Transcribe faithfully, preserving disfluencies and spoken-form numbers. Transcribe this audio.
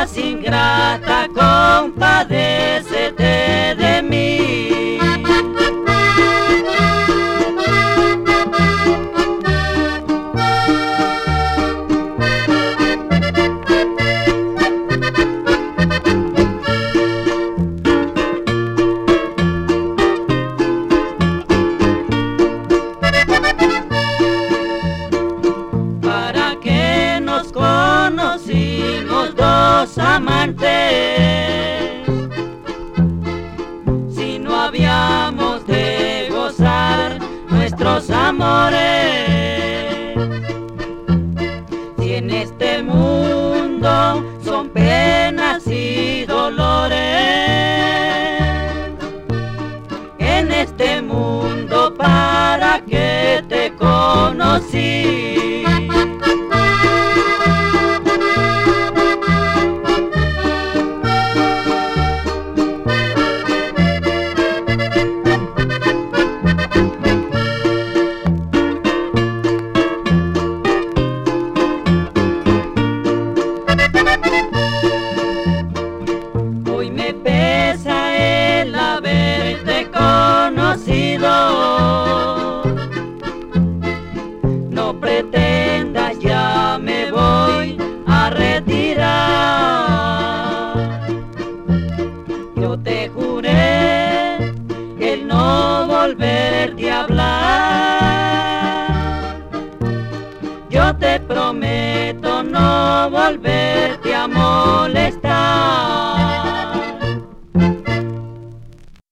seas ingrata, compadécete de mí. ¿Para qué nos conocimos dos amantes si no habíamos de gozar nuestros amores? Si en este mundo son penas y dolores, en este mundo para qué te conocí. Hoy me pesa el haberte conocido. No pretendas, ya me voy a retirar. Yo te juré el no volverte a hablar. Yo te prometo no volverte a molestar.